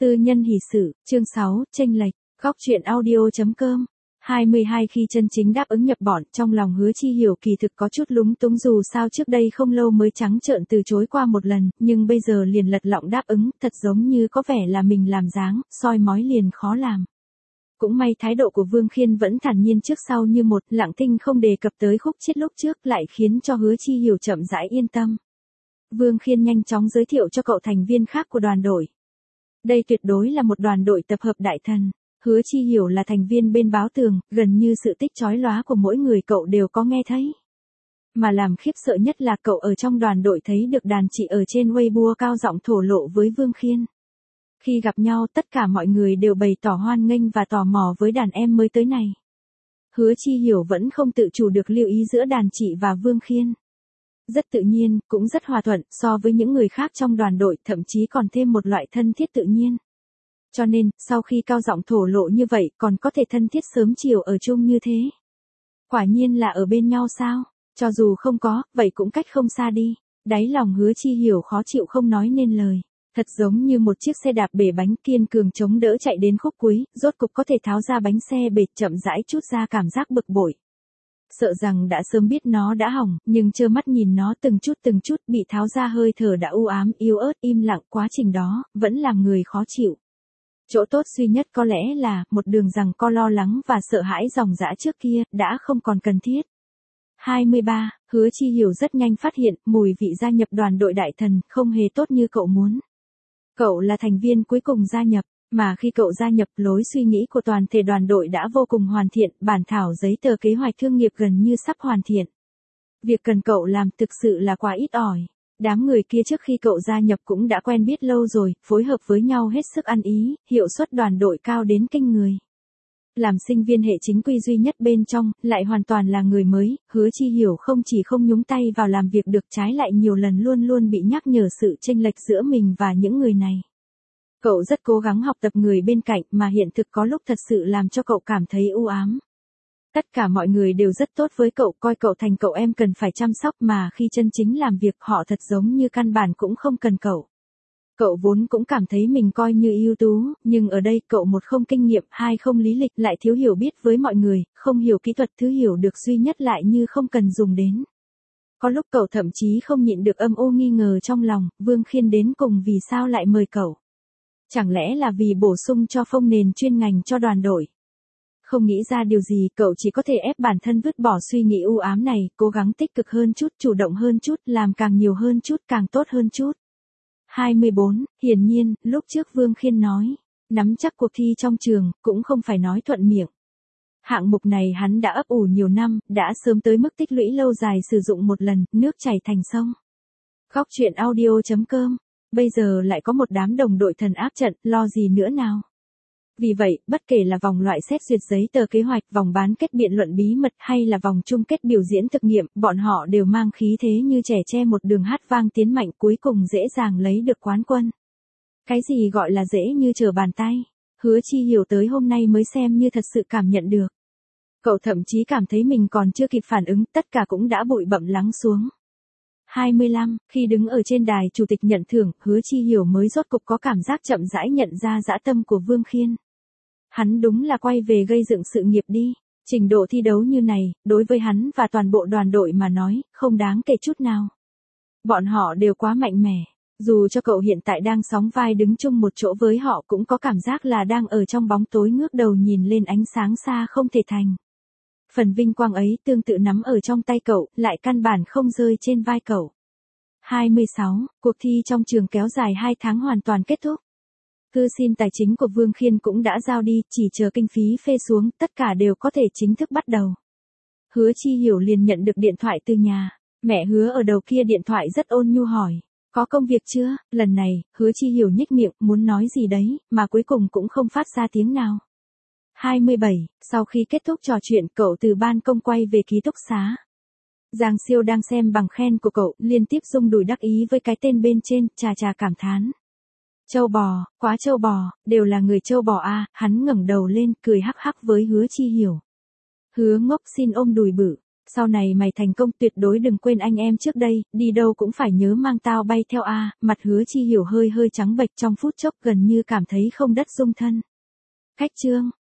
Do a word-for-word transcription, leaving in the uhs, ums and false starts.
Tư nhân hỷ sự, chương sáu, chênh lệch, góc truyện audio.com. hai mươi hai Khi chân chính đáp ứng nhập bọn, trong lòng Hứa Chi Hiểu kỳ thực có chút lúng túng, dù sao trước đây không lâu mới trắng trợn từ chối qua một lần, nhưng bây giờ liền lật lọng đáp ứng, thật giống như có vẻ là mình làm dáng, soi mói liền khó làm. Cũng may thái độ của Vương Khiên vẫn thản nhiên trước sau như một, lặng thinh không đề cập tới khúc chiết lúc trước, lại khiến cho Hứa Chi Hiểu chậm rãi yên tâm. Vương Khiên nhanh chóng giới thiệu cho cậu thành viên khác của đoàn đội. Đây tuyệt đối là một đoàn đội tập hợp đại thần. Hứa Chi Hiểu là thành viên bên báo tường, gần như sự tích chói lóa của mỗi người cậu đều có nghe thấy. Mà làm khiếp sợ nhất là cậu ở trong đoàn đội thấy được đàn chị ở trên Weibo cao giọng thổ lộ với Vương Khiên. Khi gặp nhau tất cả mọi người đều bày tỏ hoan nghênh và tò mò với đàn em mới tới này. Hứa Chi Hiểu vẫn không tự chủ được lưu ý giữa đàn chị và Vương Khiên. Rất tự nhiên, cũng rất hòa thuận, so với những người khác trong đoàn đội, thậm chí còn thêm một loại thân thiết tự nhiên. Cho nên, sau khi cao giọng thổ lộ như vậy, còn có thể thân thiết sớm chiều ở chung như thế. Quả nhiên là ở bên nhau sao? Cho dù không có, vậy cũng cách không xa đi. Đáy lòng Hứa Chi Hiểu khó chịu không nói nên lời. Thật giống như một chiếc xe đạp bể bánh kiên cường chống đỡ chạy đến khúc cuối, rốt cục có thể tháo ra bánh xe bệt, chậm rãi chút ra cảm giác bực bội. Sợ rằng đã sớm biết nó đã hỏng, nhưng trơ mắt nhìn nó từng chút từng chút bị tháo ra, hơi thở đã u ám, yếu ớt, im lặng, quá trình đó, vẫn làm người khó chịu. Chỗ tốt duy nhất có lẽ là, một đường rằng co lo lắng và sợ hãi dòng dã trước kia, đã không còn cần thiết. hai mươi ba Hứa Chi Hiểu rất nhanh phát hiện, mùi vị gia nhập đoàn đội đại thần, không hề tốt như cậu muốn. Cậu là thành viên cuối cùng gia nhập. Mà khi cậu gia nhập, lối suy nghĩ của toàn thể đoàn đội đã vô cùng hoàn thiện, bản thảo giấy tờ kế hoạch thương nghiệp gần như sắp hoàn thiện. Việc cần cậu làm thực sự là quá ít ỏi. Đám người kia trước khi cậu gia nhập cũng đã quen biết lâu rồi, phối hợp với nhau hết sức ăn ý, hiệu suất đoàn đội cao đến kinh người. Làm sinh viên hệ chính quy duy nhất bên trong, lại hoàn toàn là người mới, Hứa Chi Hiểu không chỉ không nhúng tay vào làm việc được, trái lại nhiều lần luôn luôn bị nhắc nhở sự chênh lệch giữa mình và những người này. Cậu rất cố gắng học tập người bên cạnh, mà hiện thực có lúc thật sự làm cho cậu cảm thấy u ám. Tất cả mọi người đều rất tốt với cậu, coi cậu thành cậu em cần phải chăm sóc, mà khi chân chính làm việc họ thật giống như căn bản cũng không cần cậu. Cậu vốn cũng cảm thấy mình coi như ưu tú, nhưng ở đây cậu một không kinh nghiệm, hai không lý lịch, lại thiếu hiểu biết với mọi người, không hiểu kỹ thuật, thứ hiểu được duy nhất lại như không cần dùng đến. Có lúc cậu thậm chí không nhịn được âm u nghi ngờ trong lòng, Vương Khiên đến cùng vì sao lại mời cậu. Chẳng lẽ là vì bổ sung cho phông nền chuyên ngành cho đoàn đội? Không nghĩ ra điều gì, cậu chỉ có thể ép bản thân vứt bỏ suy nghĩ u ám này, cố gắng tích cực hơn chút, chủ động hơn chút, làm càng nhiều hơn chút, càng tốt hơn chút. hai mươi bốn Hiển nhiên, lúc trước Vương Khiên nói, nắm chắc cuộc thi trong trường, cũng không phải nói thuận miệng. Hạng mục này hắn đã ấp ủ nhiều năm, đã sớm tới mức tích lũy lâu dài, sử dụng một lần, nước chảy thành sông. Góc truyện audio.com. Bây giờ lại có một đám đồng đội thần áp trận, lo gì nữa nào. Vì vậy, bất kể là vòng loại xét duyệt giấy tờ kế hoạch, vòng bán kết biện luận bí mật hay là vòng chung kết biểu diễn thực nghiệm, bọn họ đều mang khí thế như trẻ tre, một đường hát vang tiến mạnh, cuối cùng dễ dàng lấy được quán quân. Cái gì gọi là dễ như trở bàn tay? Hứa Chi Hiểu tới hôm nay mới xem như thật sự cảm nhận được. Cậu thậm chí cảm thấy mình còn chưa kịp phản ứng, tất cả cũng đã bụi bặm lắng xuống. hai mươi lăm Khi đứng ở trên đài chủ tịch nhận thưởng, Hứa Chi Hiểu mới rốt cục có cảm giác chậm rãi nhận ra dã tâm của Vương Khiên. Hắn đúng là quay về gây dựng sự nghiệp đi. Trình độ thi đấu như này, đối với hắn và toàn bộ đoàn đội mà nói, không đáng kể chút nào. Bọn họ đều quá mạnh mẽ. Dù cho cậu hiện tại đang sóng vai đứng chung một chỗ với họ, cũng có cảm giác là đang ở trong bóng tối ngước đầu nhìn lên ánh sáng xa không thể thành. Phần vinh quang ấy tương tự nắm ở trong tay cậu, lại căn bản không rơi trên vai cậu. hai mươi sáu Cuộc thi trong trường kéo dài hai tháng hoàn toàn kết thúc. Thư xin tài chính của Vương Khiên cũng đã giao đi, chỉ chờ kinh phí phê xuống, tất cả đều có thể chính thức bắt đầu. Hứa Chi Hiểu liền nhận được điện thoại từ nhà. Mẹ Hứa ở đầu kia điện thoại rất ôn nhu hỏi, có công việc chưa? Lần này, Hứa Chi Hiểu nhếch miệng, muốn nói gì đấy, mà cuối cùng cũng không phát ra tiếng nào. hai mươi bảy Sau khi kết thúc trò chuyện, cậu từ ban công quay về ký túc xá. Giang Siêu đang xem bằng khen của cậu, liên tiếp rung đùi đắc ý với cái tên bên trên, chà chà cảm thán. Châu bò, quá châu bò, đều là người châu bò a. Hắn ngẩng đầu lên, cười hắc hắc với Hứa Chi Hiểu. Hứa ngốc xin ôm đùi bự. Sau này mày thành công tuyệt đối đừng quên anh em trước đây, đi đâu cũng phải nhớ mang tao bay theo a. Mặt Hứa Chi Hiểu hơi hơi trắng bệch trong phút chốc gần như cảm thấy không đất dung thân. Khách trương